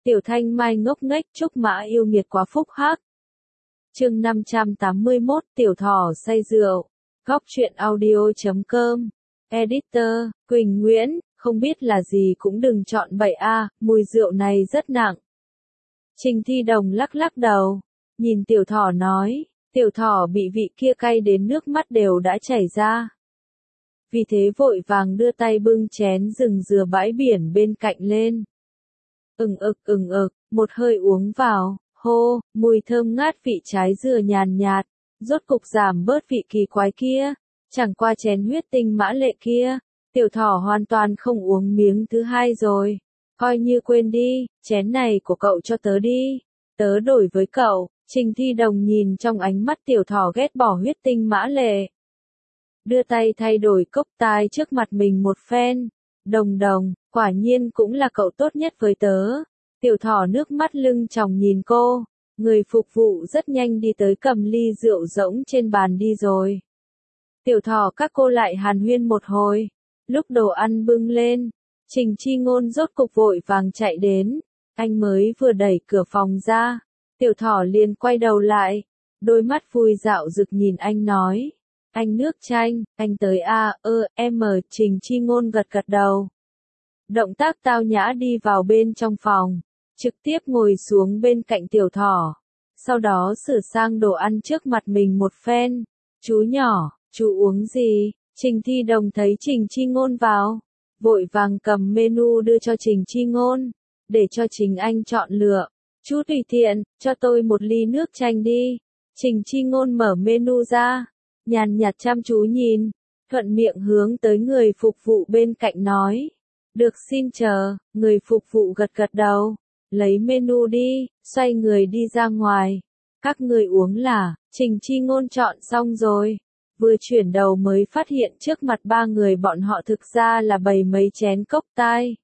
Tiểu Thanh Mai ngốc nghếch, Trúc Mã yêu nghiệt quá phúc hắc. Chương 581, Tiểu Thỏ say rượu. Góc truyện audio.com. Editor, Quỳnh Nguyễn, không biết là gì cũng đừng chọn bậy a, mùi rượu này rất nặng. Trình Thi Đồng lắc lắc đầu, nhìn Tiểu Thỏ nói, Tiểu Thỏ bị vị kia cay đến nước mắt đều đã chảy ra. Vì thế vội vàng đưa tay bưng chén rừng dừa bãi biển bên cạnh lên. Một hơi uống vào, hô, mùi thơm ngát vị trái dừa nhàn nhạt, rốt cục giảm bớt vị kỳ quái kia, chẳng qua chén huyết tinh mã lệ kia, Tiểu Thỏ hoàn toàn không uống miếng thứ hai rồi, coi như quên đi, chén này của cậu cho tớ đi, tớ đổi với cậu. Trình Thi Đồng nhìn trong ánh mắt Tiểu Thỏ ghét bỏ huyết tinh mã lệ. Đưa tay thay đổi cốc tai trước mặt mình một phen. Đồng, quả nhiên cũng là cậu tốt nhất với tớ. Tiểu Thỏ nước mắt lưng tròng nhìn cô. Người phục vụ rất nhanh đi tới cầm ly rượu rỗng trên bàn đi rồi. Tiểu Thỏ các cô lại hàn huyên một hồi. Lúc đồ ăn bưng lên, Trình Chi Ngôn rốt cục vội vàng chạy đến. Anh mới vừa đẩy cửa phòng ra. Tiểu Thỏ liền quay đầu lại, đôi mắt vui dạo rực nhìn anh nói, anh nước chanh, anh tới a, Trình Chi Ngôn gật gật đầu. Động tác tao nhã đi vào bên trong phòng, trực tiếp ngồi xuống bên cạnh Tiểu Thỏ, sau đó sửa sang đồ ăn trước mặt mình một phen, chú nhỏ, chú uống gì? Trình Thi Đồng thấy Trình Chi Ngôn vào, vội vàng cầm menu đưa cho Trình Chi Ngôn, để cho chính anh chọn lựa. Chú tùy tiện, cho tôi một ly nước chanh đi. Trình Chi Ngôn mở menu ra, nhàn nhạt chăm chú nhìn, thuận miệng hướng tới người phục vụ bên cạnh nói. Được xin chờ, người phục vụ gật gật đầu, lấy menu đi, xoay người đi ra ngoài. Các người uống là, Trình Chi Ngôn chọn xong rồi. Vừa chuyển đầu mới phát hiện trước mặt ba người bọn họ thực ra là bày mấy chén cốc tai.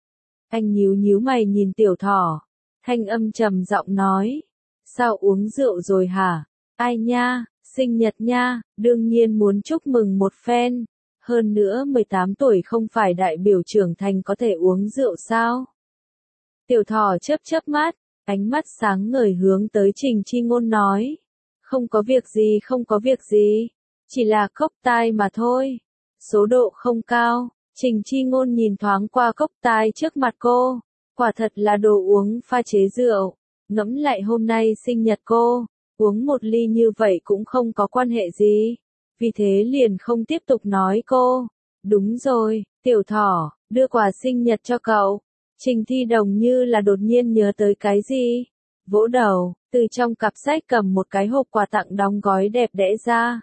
Anh nhíu mày nhìn Tiểu Thỏ. Thanh âm trầm giọng nói, sao uống rượu rồi hả? Ai nha, sinh nhật nha, đương nhiên muốn chúc mừng một phen. Hơn nữa 18 tuổi không phải đại biểu trưởng thành có thể uống rượu sao? Tiểu Thỏ chớp mắt, ánh mắt sáng ngời hướng tới Trình Chi Ngôn nói, không có việc gì, chỉ là cốc tai mà thôi. Số độ không cao. Trình Chi Ngôn nhìn thoáng qua cốc tai trước mặt cô. Quả thật là đồ uống pha chế rượu, ngẫm lại hôm nay sinh nhật cô, uống một ly như vậy cũng không có quan hệ gì, vì thế liền không tiếp tục nói cô. Đúng rồi, Tiểu Thỏ, đưa quà sinh nhật cho cậu. Trình Thi Đồng như là đột nhiên nhớ tới cái gì, vỗ đầu, từ trong cặp sách cầm một cái hộp quà tặng đóng gói đẹp đẽ ra.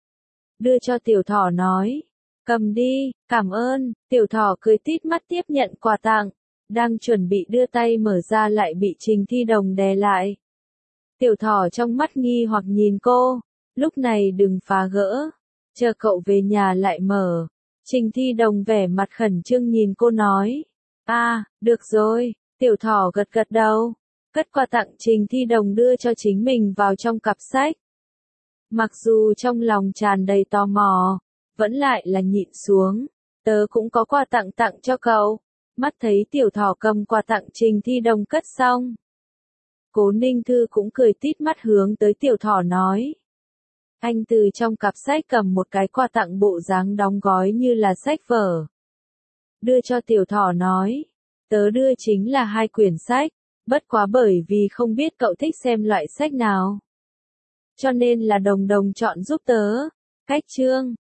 Đưa cho Tiểu Thỏ nói, cầm đi, cảm ơn. Tiểu Thỏ cười tít mắt tiếp nhận quà tặng. Đang chuẩn bị đưa tay mở ra lại bị Trình Thi Đồng đè lại. Tiểu Thỏ trong mắt nghi hoặc nhìn cô, lúc này đừng phá gỡ, chờ cậu về nhà lại mở. Trình Thi Đồng vẻ mặt khẩn trương nhìn cô nói, được rồi. Tiểu Thỏ gật gật đầu, cất quà tặng Trình Thi Đồng đưa cho chính mình vào trong cặp sách. Mặc dù trong lòng tràn đầy tò mò, vẫn lại là nhịn xuống, tớ cũng có quà tặng cho cậu. Mắt thấy Tiểu Thỏ cầm quà tặng Trình Thi Đồng cất xong. Cố Ninh Thư cũng cười tít mắt hướng tới Tiểu Thỏ nói. Anh từ trong cặp sách cầm một cái quà tặng bộ dáng đóng gói như là sách vở. Đưa cho Tiểu Thỏ nói. Tớ đưa chính là 2 quyển sách, bất quá bởi vì không biết cậu thích xem loại sách nào. Cho nên là Đồng chọn giúp tớ. Cách chương.